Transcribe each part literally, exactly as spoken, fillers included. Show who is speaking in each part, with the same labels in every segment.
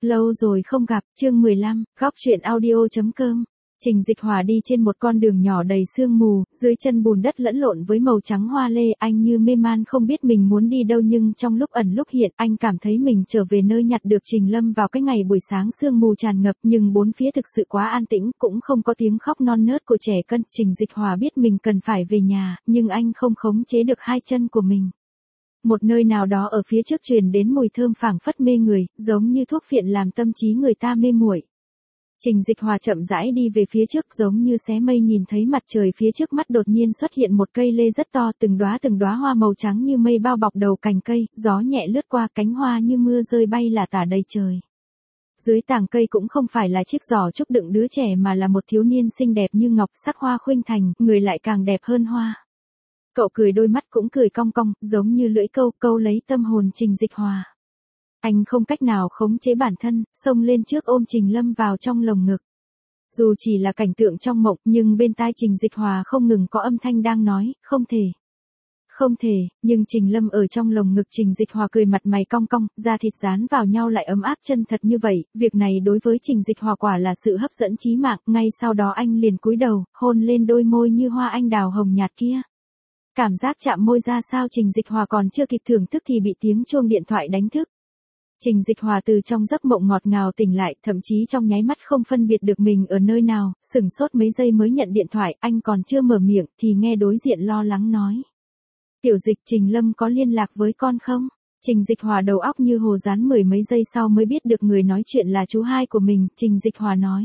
Speaker 1: lâu rồi không gặp, chương mười lăm, góc truyện audio.com. Trình Dịch Hòa đi trên một con đường nhỏ đầy sương mù, dưới chân bùn đất lẫn lộn với màu trắng hoa lê, anh như mê man không biết mình muốn đi đâu, nhưng trong lúc ẩn lúc hiện, anh cảm thấy mình trở về nơi nhặt được Trình Lâm vào cái ngày buổi sáng sương mù tràn ngập, nhưng bốn phía thực sự quá an tĩnh, cũng không có tiếng khóc non nớt của trẻ con. Trình Dịch Hòa biết mình cần phải về nhà, nhưng anh không khống chế được hai chân của mình. Một nơi nào đó ở phía trước truyền đến mùi thơm phảng phất mê người, giống như thuốc phiện làm tâm trí người ta mê muội. Trình Dịch Hòa chậm rãi đi về phía trước, giống như xé mây, nhìn thấy mặt trời phía trước mắt đột nhiên xuất hiện một cây lê rất to, từng đóa từng đóa hoa màu trắng như mây bao bọc đầu cành cây, gió nhẹ lướt qua, cánh hoa như mưa rơi bay lả tả đầy trời. Dưới tàng cây cũng không phải là chiếc giỏ trúc đựng đứa trẻ mà là một thiếu niên xinh đẹp như ngọc, sắc hoa khuynh thành, người lại càng đẹp hơn hoa. Cậu cười, đôi mắt cũng cười cong cong, giống như lưỡi câu, câu lấy tâm hồn Trình Dịch Hòa. Anh không cách nào khống chế bản thân, xông lên trước ôm Trình Lâm vào trong lồng ngực. Dù chỉ là cảnh tượng trong mộng, nhưng bên tai Trình Dịch Hòa không ngừng có âm thanh đang nói, không thể. Không thể, nhưng Trình Lâm ở trong lồng ngực Trình Dịch Hòa cười, mặt mày cong cong, da thịt dán vào nhau lại ấm áp chân thật như vậy, việc này đối với Trình Dịch Hòa quả là sự hấp dẫn chí mạng, ngay sau đó anh liền cúi đầu, hôn lên đôi môi như hoa anh đào hồng nhạt kia. Cảm giác chạm môi ra sao Trình Dịch Hòa còn chưa kịp thưởng thức thì bị tiếng chuông điện thoại đánh thức. Trình Dịch Hòa từ trong giấc mộng ngọt ngào tỉnh lại, thậm chí trong nháy mắt không phân biệt được mình ở nơi nào, sửng sốt mấy giây mới nhận điện thoại, anh còn chưa mở miệng thì nghe đối diện lo lắng nói. Tiểu Dịch, Trình Lâm có liên lạc với con không? Trình Dịch Hòa đầu óc như hồ dán, mười mấy giây sau mới biết được người nói chuyện là chú hai của mình. Trình Dịch Hòa nói.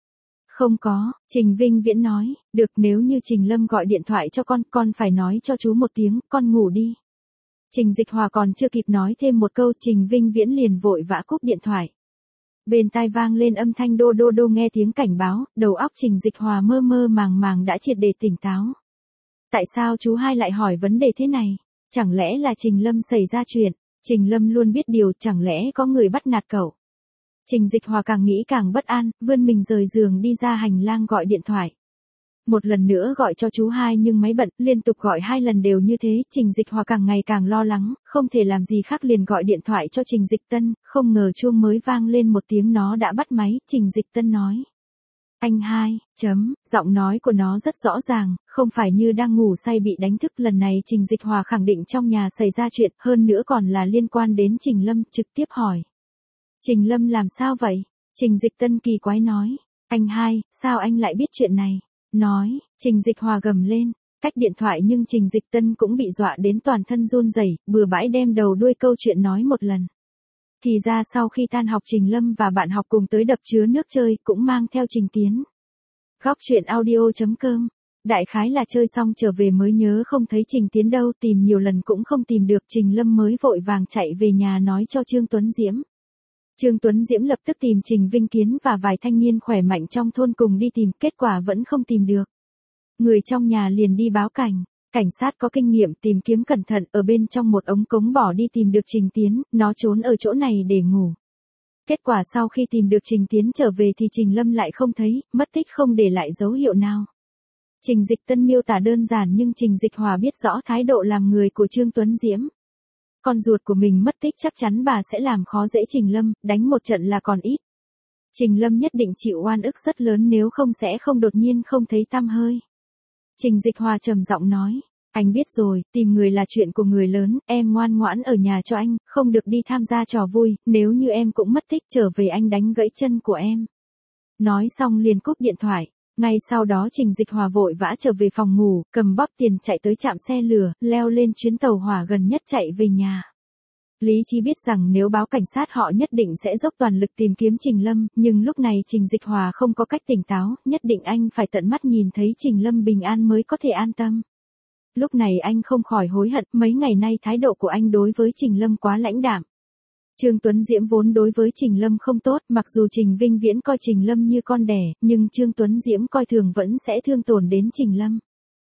Speaker 1: Không có, Trình Vinh Viễn nói, được, nếu như Trình Lâm gọi điện thoại cho con, con phải nói cho chú một tiếng, con ngủ đi. Trình Dịch Hòa còn chưa kịp nói thêm một câu, Trình Vinh Viễn liền vội vã cúp điện thoại. Bên tai vang lên âm thanh đô đô đô, nghe tiếng cảnh báo, đầu óc Trình Dịch Hòa mơ mơ màng màng đã triệt để tỉnh táo. Tại sao chú hai lại hỏi vấn đề thế này? Chẳng lẽ là Trình Lâm xảy ra chuyện? Trình Lâm luôn biết điều, chẳng lẽ có người bắt nạt cậu? Trình Dịch Hòa càng nghĩ càng bất an, vươn mình rời giường đi ra hành lang gọi điện thoại. Một lần nữa gọi cho chú hai nhưng máy bận, liên tục gọi hai lần đều như thế, Trình Dịch Hòa càng ngày càng lo lắng, không thể làm gì khác liền gọi điện thoại cho Trình Dịch Tân, không ngờ chuông mới vang lên một tiếng nó đã bắt máy, Trình Dịch Tân nói. Anh hai, chấm, giọng nói của nó rất rõ ràng, không phải như đang ngủ say bị đánh thức. Lần này Trình Dịch Hòa khẳng định trong nhà xảy ra chuyện, hơn nữa còn là liên quan đến Trình Lâm, trực tiếp hỏi. Trình Lâm làm sao vậy? Trình Dịch Tân kỳ quái nói. Anh hai, sao anh lại biết chuyện này? Nói, Trình Dịch Hòa gầm lên, cách điện thoại nhưng Trình Dịch Tân cũng bị dọa đến toàn thân run rẩy, bừa bãi đem đầu đuôi câu chuyện nói một lần. Thì ra sau khi tan học Trình Lâm và bạn học cùng tới đập chứa nước chơi, cũng mang theo Trình Tiến. Góc truyện audio.com. Đại khái là chơi xong trở về mới nhớ không thấy Trình Tiến đâu, tìm nhiều lần cũng không tìm được, Trình Lâm mới vội vàng chạy về nhà nói cho Trương Tuấn Diễm. Trương Tuấn Diễm lập tức tìm Trình Vinh Kiến và vài thanh niên khỏe mạnh trong thôn cùng đi tìm, kết quả vẫn không tìm được. Người trong nhà liền đi báo cảnh. Cảnh sát có kinh nghiệm tìm kiếm cẩn thận, ở bên trong một ống cống bỏ đi tìm được Trình Tiến, nó trốn ở chỗ này để ngủ. Kết quả sau khi tìm được Trình Tiến trở về thì Trình Lâm lại không thấy, mất tích không để lại dấu hiệu nào. Trình Dịch Tân miêu tả đơn giản nhưng Trình Dịch Hòa biết rõ thái độ làm người của Trương Tuấn Diễm. Con ruột của mình mất tích chắc chắn bà sẽ làm khó dễ Trình Lâm, đánh một trận là còn ít. Trình Lâm nhất định chịu oan ức rất lớn, nếu không sẽ không đột nhiên không thấy tăm hơi. Trình Dịch Hòa trầm giọng nói, anh biết rồi, tìm người là chuyện của người lớn, em ngoan ngoãn ở nhà cho anh, không được đi tham gia trò vui, nếu như em cũng mất tích trở về anh đánh gãy chân của em. Nói xong liền cúp điện thoại, ngay sau đó Trình Dịch Hòa vội vã trở về phòng ngủ, cầm bóp tiền chạy tới trạm xe lửa, leo lên chuyến tàu hỏa gần nhất chạy về nhà. Lý trí biết rằng nếu báo cảnh sát họ nhất định sẽ dốc toàn lực tìm kiếm Trình Lâm, nhưng lúc này Trình Dịch Hòa không có cách tỉnh táo, nhất định anh phải tận mắt nhìn thấy Trình Lâm bình an mới có thể an tâm. Lúc này anh không khỏi hối hận, mấy ngày nay thái độ của anh đối với Trình Lâm quá lãnh đạm. Trương Tuấn Diễm vốn đối với Trình Lâm không tốt, mặc dù Trình Vinh Viễn coi Trình Lâm như con đẻ, nhưng Trương Tuấn Diễm coi thường vẫn sẽ thương tổn đến Trình Lâm.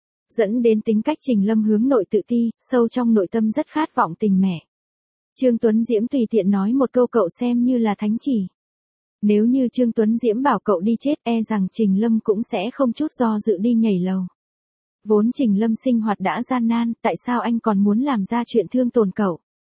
Speaker 1: Dẫn đến tính cách Trình Lâm hướng nội tự ti, sâu trong nội tâm rất khát vọng tình mẹ. Trương Tuấn Diễm tùy tiện nói một câu cậu xem như là thánh chỉ. Nếu như Trương Tuấn Diễm bảo cậu đi chết, e rằng Trình Lâm cũng sẽ không chút do dự đi nhảy lầu. Vốn Trình Lâm sinh hoạt đã gian nan, tại sao anh còn muốn làm ra chuyện thương tổn cậu?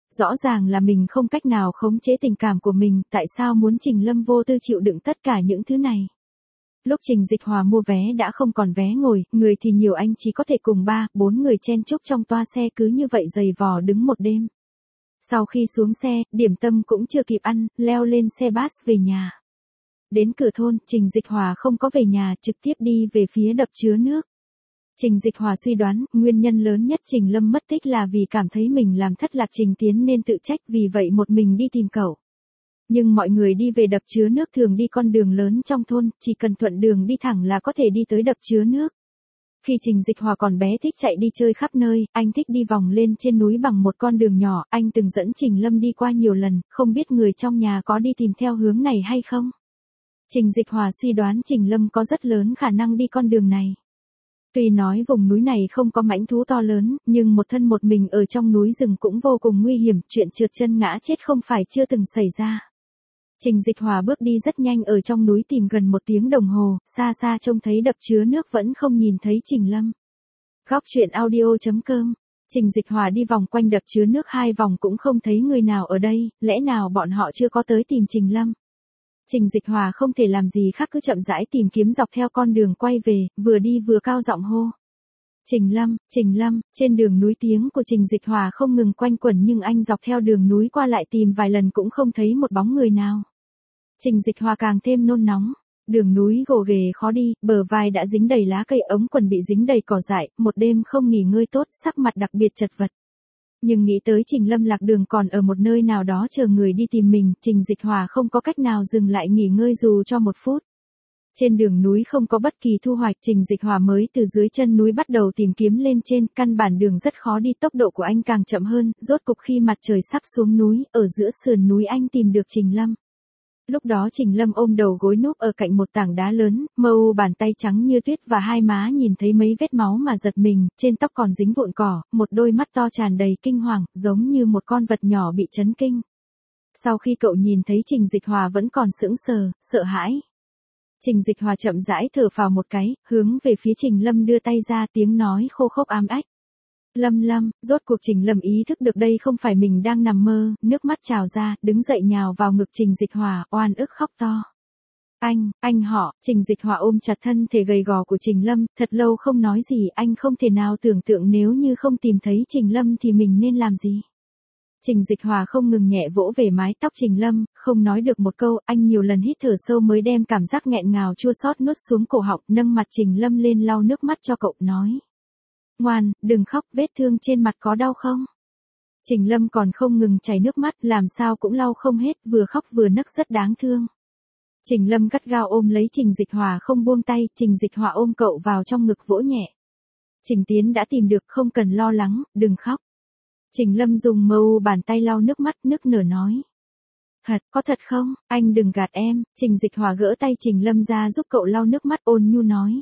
Speaker 1: rõ ràng là mình không cách nào khống chế tình cảm của mình, tại sao muốn Trình Lâm vô tư chịu đựng tất cả những thứ này. Lúc Trình Dịch Hòa mua vé đã không còn vé ngồi, người thì nhiều anh chỉ có thể cùng ba, bốn người chen chúc trong toa xe cứ như vậy giày vò đứng một đêm. Sau khi xuống xe, điểm tâm cũng chưa kịp ăn, leo lên xe bus về nhà. Đến cửa thôn, Trình Dịch Hòa không có về nhà, trực tiếp đi về phía đập chứa nước. Trình Dịch Hòa suy đoán, nguyên nhân lớn nhất Trình Lâm mất tích là vì cảm thấy mình làm thất lạc Trình Tiến nên tự trách, vì vậy một mình đi tìm cậu. Nhưng mọi người đi về đập chứa nước thường đi con đường lớn trong thôn, chỉ cần thuận đường đi thẳng là có thể đi tới đập chứa nước. Khi Trình Dịch Hòa còn bé thích chạy đi chơi khắp nơi, anh thích đi vòng lên trên núi bằng một con đường nhỏ, anh từng dẫn Trình Lâm đi qua nhiều lần, không biết người trong nhà có đi tìm theo hướng này hay không. Trình Dịch Hòa suy đoán Trình Lâm có rất lớn khả năng đi con đường này. Tuy nói vùng núi này không có mãnh thú to lớn, nhưng một thân một mình ở trong núi rừng cũng vô cùng nguy hiểm, chuyện trượt chân ngã chết không phải chưa từng xảy ra. Trình Dịch Hòa bước đi rất nhanh ở trong núi tìm gần một tiếng đồng hồ, xa xa trông thấy đập chứa nước vẫn không nhìn thấy Trình Lâm. Góc truyện audio chấm com. Trình Dịch Hòa đi vòng quanh đập chứa nước hai vòng cũng không thấy người nào ở đây, lẽ nào bọn họ chưa có tới tìm Trình Lâm. Trình Dịch Hòa không thể làm gì khác cứ chậm rãi tìm kiếm dọc theo con đường quay về, vừa đi vừa cao giọng hô. Trình Lâm, Trình Lâm, trên đường núi tiếng của Trình Dịch Hòa không ngừng quanh quẩn nhưng anh dọc theo đường núi qua lại tìm vài lần cũng không thấy một bóng người nào. Trình Dịch Hòa càng thêm nôn nóng. Đường núi gồ ghề khó đi, bờ vai đã dính đầy lá cây, ống quần bị dính đầy cỏ dại, một đêm không nghỉ ngơi tốt, sắc mặt đặc biệt chật vật. Nhưng nghĩ tới Trình Lâm lạc đường còn ở một nơi nào đó chờ người đi tìm mình, Trình Dịch Hòa không có cách nào dừng lại nghỉ ngơi dù cho một phút. Trên đường núi không có bất kỳ thu hoạch, Trình Dịch Hòa mới từ dưới chân núi bắt đầu tìm kiếm lên trên, căn bản đường rất khó đi, tốc độ của anh càng chậm hơn, rốt cục khi mặt trời sắp xuống núi, ở giữa sườn núi anh tìm được Trình Lâm. Lúc đó Trình Lâm ôm đầu gối núp ở cạnh một tảng đá lớn, mờ u bàn tay trắng như tuyết và hai má nhìn thấy mấy vết máu mà giật mình, trên tóc còn dính vụn cỏ, một đôi mắt to tràn đầy kinh hoàng, giống như một con vật nhỏ bị chấn kinh. Sau khi cậu nhìn thấy Trình Dịch Hòa vẫn còn sững sờ, sợ hãi. Trình Dịch Hòa chậm rãi thở phào một cái, hướng về phía Trình Lâm đưa tay ra, tiếng nói khô khốc ám ách. Lâm Lâm, rốt cuộc Trình Lâm ý thức được đây không phải mình đang nằm mơ, nước mắt trào ra, đứng dậy nhào vào ngực Trình Dịch Hòa, oan ức khóc to. Anh, anh họ, Trình Dịch Hòa ôm chặt thân thể gầy gò của Trình Lâm, thật lâu không nói gì, anh không thể nào tưởng tượng nếu như không tìm thấy Trình Lâm thì mình nên làm gì. Trình Dịch Hòa không ngừng nhẹ vỗ về mái tóc Trình Lâm, không nói được một câu, anh nhiều lần hít thở sâu mới đem cảm giác nghẹn ngào chua xót nuốt xuống cổ họng, nâng mặt Trình Lâm lên lau nước mắt cho cậu, nói. Ngoan, đừng khóc, vết thương trên mặt có đau không? Trình Lâm còn không ngừng chảy nước mắt, làm sao cũng lau không hết, vừa khóc vừa nấc rất đáng thương. Trình Lâm gắt gao ôm lấy Trình Dịch Hòa không buông tay, Trình Dịch Hòa ôm cậu vào trong ngực vỗ nhẹ. Trình Tiến đã tìm được, không cần lo lắng, đừng khóc. Trình Lâm dùng mâu bàn tay lau nước mắt, nức nở nói. Thật, có thật không, anh đừng gạt em. Trình Dịch Hòa gỡ tay Trình Lâm ra giúp cậu lau nước mắt, ôn nhu nói.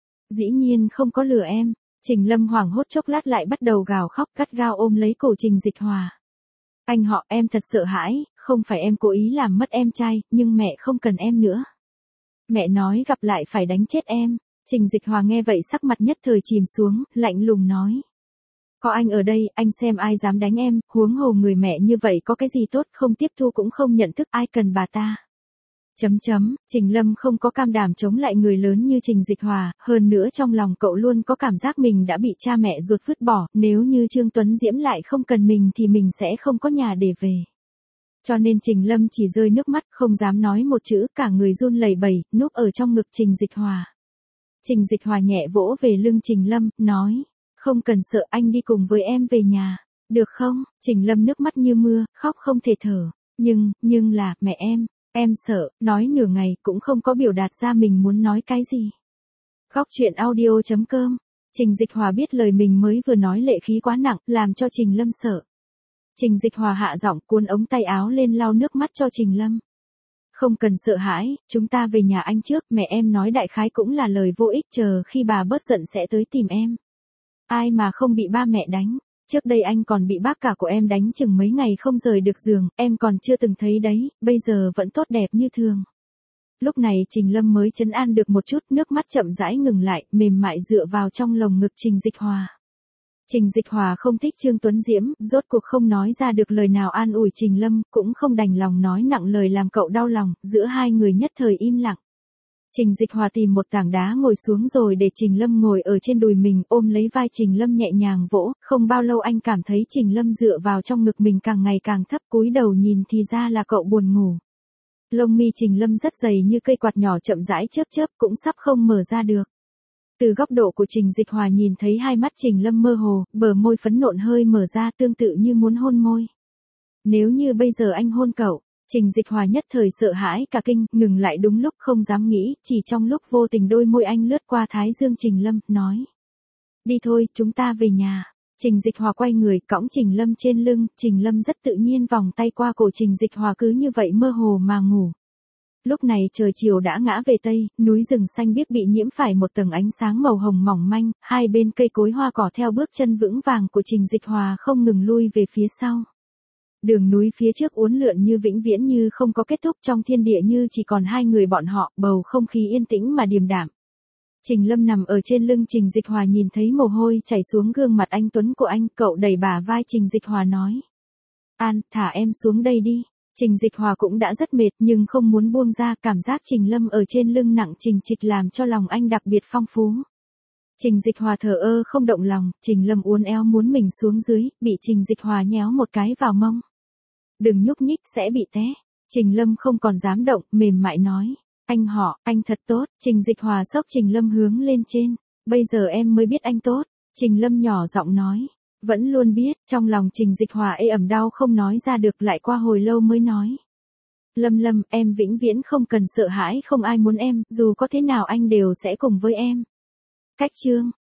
Speaker 1: Dĩ nhiên không có lừa em. Trình Lâm hoảng hốt chốc lát lại bắt đầu gào khóc, gắt gao ôm lấy cổ Trình Dịch Hòa. Anh họ, em thật sợ hãi, không phải em cố ý làm mất em trai, nhưng mẹ không cần em nữa. Mẹ nói gặp lại phải đánh chết em. Trình Dịch Hòa nghe vậy sắc mặt nhất thời chìm xuống, lạnh lùng nói. Có anh ở đây, anh xem ai dám đánh em, huống hồ người mẹ như vậy có cái gì tốt, không tiếp thu cũng không nhận thức, ai cần bà ta. Chấm chấm, Trình Lâm không có cam đảm chống lại người lớn như Trình Dịch Hòa, hơn nữa trong lòng cậu luôn có cảm giác mình đã bị cha mẹ ruột vứt bỏ, nếu như Trương Tuấn Diễm lại không cần mình thì mình sẽ không có nhà để về. Cho nên Trình Lâm chỉ rơi nước mắt, không dám nói một chữ, cả người run lẩy bẩy, núp ở trong ngực Trình Dịch Hòa. Trình Dịch Hòa nhẹ vỗ về lưng Trình Lâm, nói, không cần sợ, anh đi cùng với em về nhà, được không? Trình Lâm nước mắt như mưa, khóc không thể thở, nhưng, nhưng là, mẹ em. Em sợ, nói nửa ngày cũng không có biểu đạt ra mình muốn nói cái gì. Góc truyện audio chấm com. Trình Dịch Hòa biết lời mình mới vừa nói lệ khí quá nặng, làm cho Trình Lâm sợ. Trình Dịch Hòa hạ giọng cuốn ống tay áo lên lau nước mắt cho Trình Lâm. Không cần sợ hãi, chúng ta về nhà anh trước, mẹ em nói đại khái cũng là lời vô ích, chờ khi bà bớt giận sẽ tới tìm em. Ai mà không bị ba mẹ đánh. Trước đây anh còn bị bác cả của em đánh chừng mấy ngày không rời được giường, em còn chưa từng thấy đấy, bây giờ vẫn tốt đẹp như thường. Lúc này Trình Lâm mới trấn an được một chút, nước mắt chậm rãi ngừng lại, mềm mại dựa vào trong lồng ngực Trình Dịch Hòa. Trình Dịch Hòa không thích Trương Tuấn Diễm, rốt cuộc không nói ra được lời nào an ủi Trình Lâm, cũng không đành lòng nói nặng lời làm cậu đau lòng, giữa hai người nhất thời im lặng. Trình Dịch Hòa tìm một tảng đá ngồi xuống rồi để Trình Lâm ngồi ở trên đùi mình, ôm lấy vai Trình Lâm nhẹ nhàng vỗ, không bao lâu anh cảm thấy Trình Lâm dựa vào trong ngực mình càng ngày càng thấp, cúi đầu nhìn thì ra là cậu buồn ngủ. Lông mi Trình Lâm rất dày như cây quạt nhỏ chậm rãi chớp chớp, cũng sắp không mở ra được. Từ góc độ của Trình Dịch Hòa nhìn thấy hai mắt Trình Lâm mơ hồ, bờ môi phấn nộn hơi mở ra tương tự như muốn hôn môi. Nếu như bây giờ anh hôn cậu, Trình Dịch Hòa nhất thời sợ hãi cả kinh, ngừng lại đúng lúc không dám nghĩ, chỉ trong lúc vô tình đôi môi anh lướt qua thái dương Trình Lâm, nói. Đi thôi, chúng ta về nhà. Trình Dịch Hòa quay người, cõng Trình Lâm trên lưng, Trình Lâm rất tự nhiên vòng tay qua cổ Trình Dịch Hòa cứ như vậy mơ hồ mà ngủ. Lúc này trời chiều đã ngã về tây, núi rừng xanh biếc bị nhiễm phải một tầng ánh sáng màu hồng mỏng manh, hai bên cây cối hoa cỏ theo bước chân vững vàng của Trình Dịch Hòa không ngừng lui về phía sau. Đường núi phía trước uốn lượn như vĩnh viễn như không có kết thúc, trong thiên địa như chỉ còn hai người bọn họ, bầu không khí yên tĩnh mà điềm đạm. Trình Lâm nằm ở trên lưng Trình Dịch Hòa nhìn thấy mồ hôi chảy xuống gương mặt anh tuấn của anh, cậu đẩy bả vai Trình Dịch Hòa nói. An, thả em xuống đây đi. Trình Dịch Hòa cũng đã rất mệt nhưng không muốn buông ra, cảm giác Trình Lâm ở trên lưng nặng trình trịch làm cho lòng anh đặc biệt phong phú. Trình Dịch Hòa thờ ơ không động lòng, Trình Lâm uốn éo muốn mình xuống dưới, bị Trình Dịch Hòa nhéo một cái vào mông. Đừng nhúc nhích sẽ bị té. Trình Lâm không còn dám động, mềm mại nói. Anh họ, anh thật tốt. Trình Dịch Hòa xốc Trình Lâm hướng lên trên. Bây giờ em mới biết anh tốt. Trình Lâm nhỏ giọng nói. Vẫn luôn biết, trong lòng Trình Dịch Hòa ê ẩm đau không nói ra được, lại qua hồi lâu mới nói. Lâm Lâm, em vĩnh viễn không cần sợ hãi, không ai muốn em, dù có thế nào anh đều sẽ cùng với em. Cách chương.